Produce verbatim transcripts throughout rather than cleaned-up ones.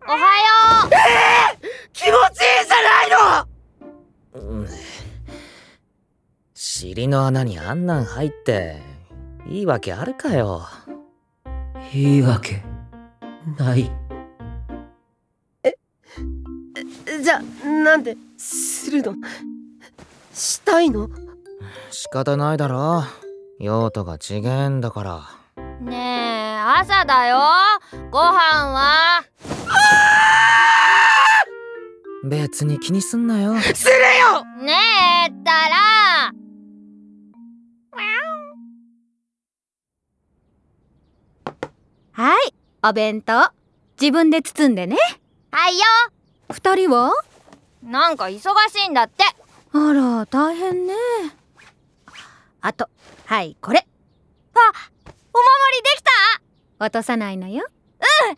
おはよう。 えー、気持ちいいじゃないの、うん、尻の穴にあんなん入っていいわけあるかよ。 いいわけない。 えじゃあなんでするの？したいの？ 仕方ないだろ、用途が違えんだから。 ねえ、朝だよ。ご飯は？ 別に気にすんなよ。 するよ。 ねえったら。 はい、お弁当自分で包んでね。 はいよ。 二人は？ なんか忙しいんだって。 あら大変ね。あとはいこれ。 あ、お守りできた？ 落とさないのよ。 うん、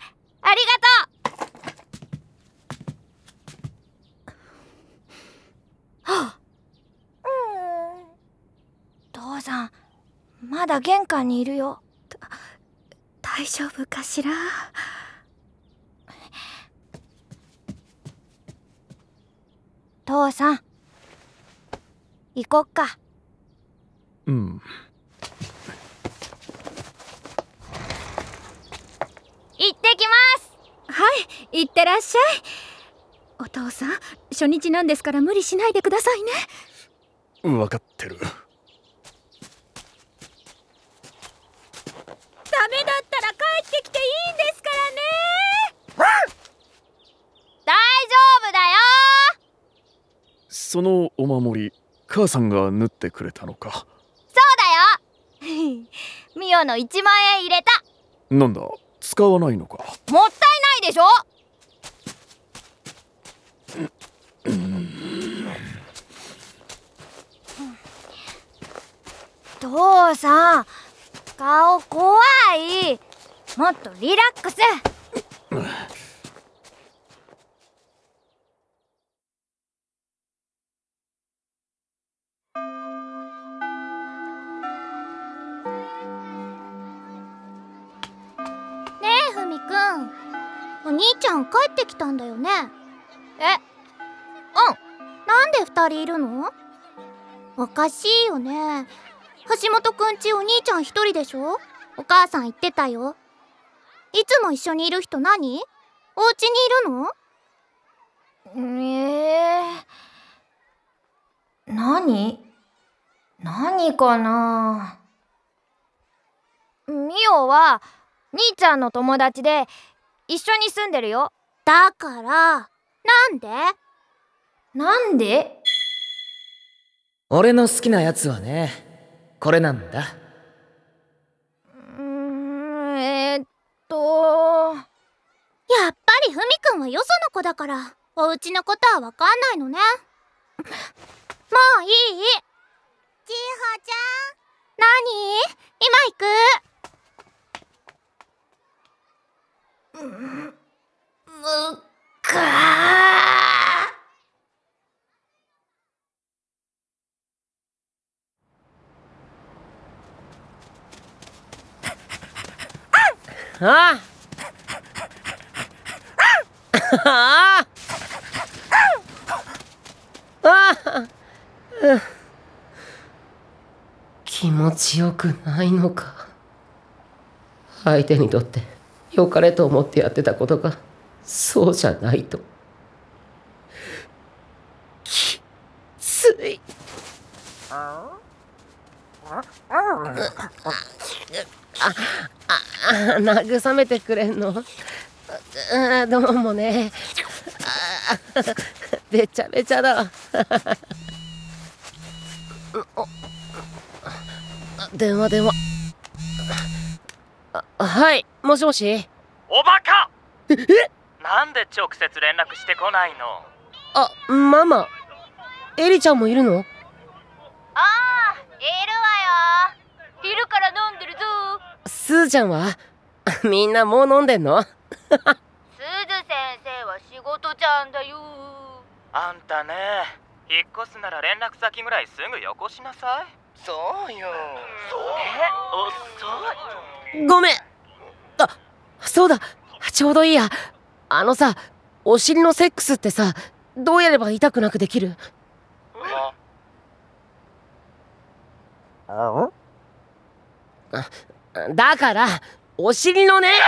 ありがとう。はあ、うん、父さんまだ玄関にいるよ。 大丈夫かしら。 父さん行こっか。 うん。 行ってきます。 はい、行ってらっしゃい。お父さん初日なんですから無理しないでくださいね。 分かってる。 ダメだったら帰ってきていいんですからね。 大丈夫だよ。 そのお守り母さんが縫ってくれたのか？ そうだよ。ミオのいちまんえん入れた。 なんだ、使わないのか？ もったいないでしょ。父さん顔怖い。もっとリラックス。ねえふみくん、お兄ちゃん帰ってきたんだよね。え、うん。なんで二人いるの？おかしいよね。橋本くんちお兄ちゃん一人でしょ？お母さん言ってたよ。いつも一緒にいる人何？お家にいるの？えー、何？何かな。ミオは兄ちゃんの友達で一緒に住んでるよ。だからなんで？なんで？ 俺の好きなやつはね、これなんだ。 うーん、えー、っとやっぱりふみくんはよその子だからお家のことはわかんないのね。もういい？ちほちゃん。何？今行く。うん、むっかー。 あああ、気持ちよくないのか。相手にとって良かれと思ってやってたことがそうじゃないと。きつい。あああ、慰めてくれんの？あ、どうもね。あ、べちゃべちゃだ。電話電話。あ、はい、もしもし。 おバカ！ え、 なんで直接連絡してこないの？ あ、ママ、エリちゃんもいるの？ ああ、いるわよ。昼から飲んでるぞ。 スーちゃんは？みんなもう飲んでんの？ すず先生は仕事ちゃんだよ。 あんたね、引っ越すなら連絡先ぐらいすぐよこしなさい。 そうよ。 え、遅い。 ごめん。あ、そうだ、ちょうどいいや。 あのさ、お尻のセックスってさ、どうやれば痛くなくできる？あだからお尻のね。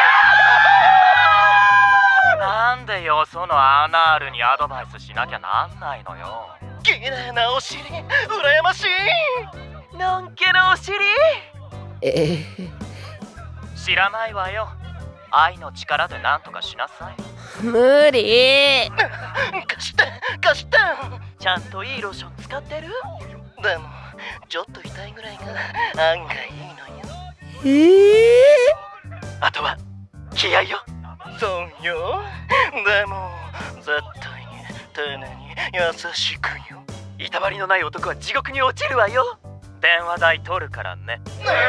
なんでよそのアナールにアドバイスしなきゃなんないのよ。 綺麗なお尻、羨ましい。 のんけのお尻。 ええ知らないわよ。愛の力でなんとかしなさい。 無理。 貸して貸して。 ちゃんといいローション使ってる？ でもちょっと痛いぐらいが案外いいのよ。 ええあとは気合よ。そうよ。でも絶対に丁寧に優しくよ。 いたわりのない男は地獄に落ちるわよ。電話代取るからね。 えー、ガ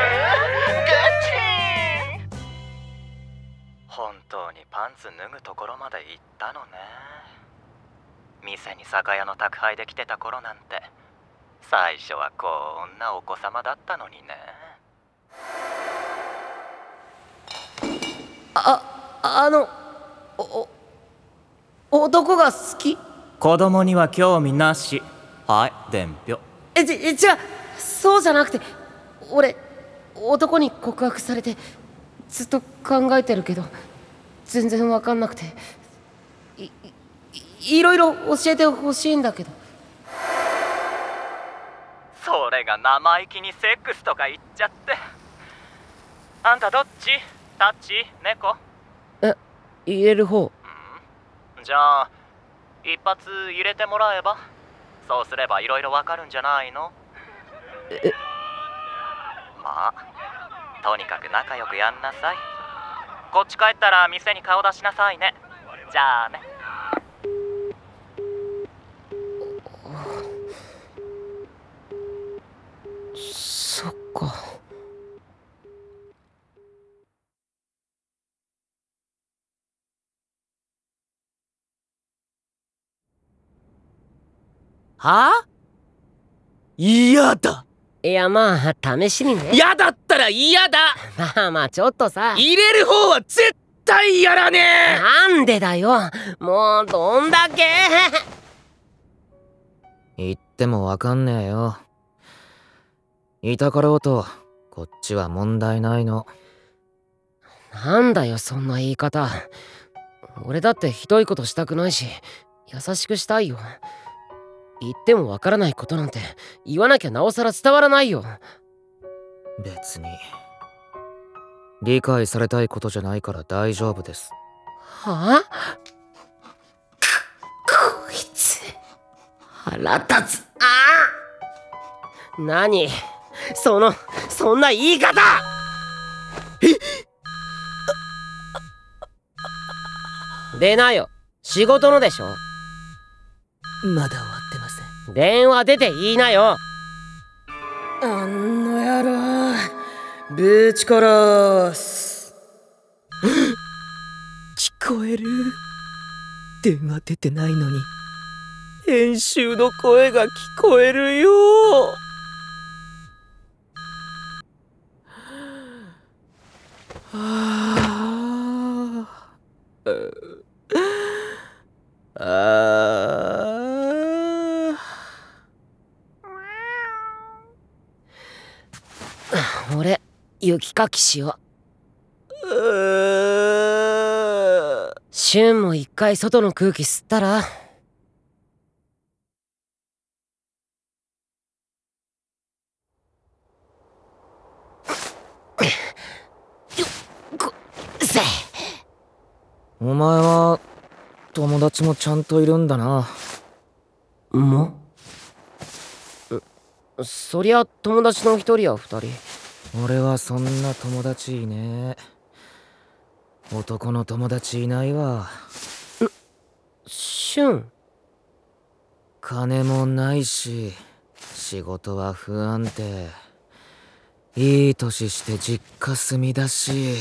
チン。 本当にパンツ脱ぐところまで行ったのね。店に酒屋の宅配で来てた頃なんて最初はこんなお子様だったのにね。 あ、あのおお男が好き？ 子供には興味なし。はい伝票。 えち違う、そうじゃなくて、俺男に告白されてずっと考えてるけど全然わかんなくて、い い, いろいろ教えてほしいんだけど。 それが生意気にセックスとか言っちゃって。あんたどっち？タッチ？猫？ え、言える方。 うん、じゃあ一発入れてもらえば。そうすればいろいろわかるんじゃないの？ えまあとにかく仲良くやんなさい。こっち帰ったら店に顔出しなさいね。じゃあね。 そっか。 はあ？嫌だ。 いやまあ試しにね。 嫌だったら嫌だ。 まあまあちょっとさ。 入れる方は絶対やらねえ。 なんでだよ。もうどんだけ。 言ってもわかんねえよ。いたかろうとこっちは問題ないの。 なんだよそんな言い方。俺だってひどいことしたくないし優しくしたいよ。言ってもわからないことなんて言わなきゃなおさら伝わらないよ。 別に理解されたいことじゃないから大丈夫です。 はあ？こいつ腹立つ。ああ！何そのそんな言い方。えっ出なよ。仕事のでしょ。 まだ終わってません。 電話出て言いなよ。 あの野郎ぶち殺す。聞こえる？電話出てないのに編集の声が聞こえるよ。はあああ俺雪かきしよう。シュンも一回外の空気吸ったら。よっこせ。 お前は友達もちゃんといるんだな。 もそりゃ友達の一人や二人。 俺はそんな友達いねえ。男の友達いないわ。 シュン。 金もないし仕事は不安定。いい年して実家住みだし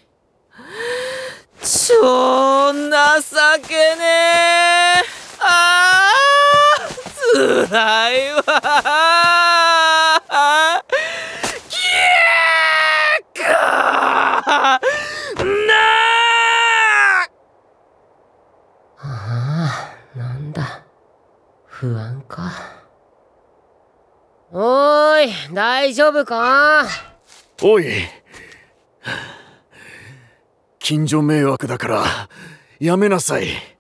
超情けねえ。あーつらいわ。きえーかな不安か。おーい、大丈夫か？ おい、近所迷惑だからやめなさい。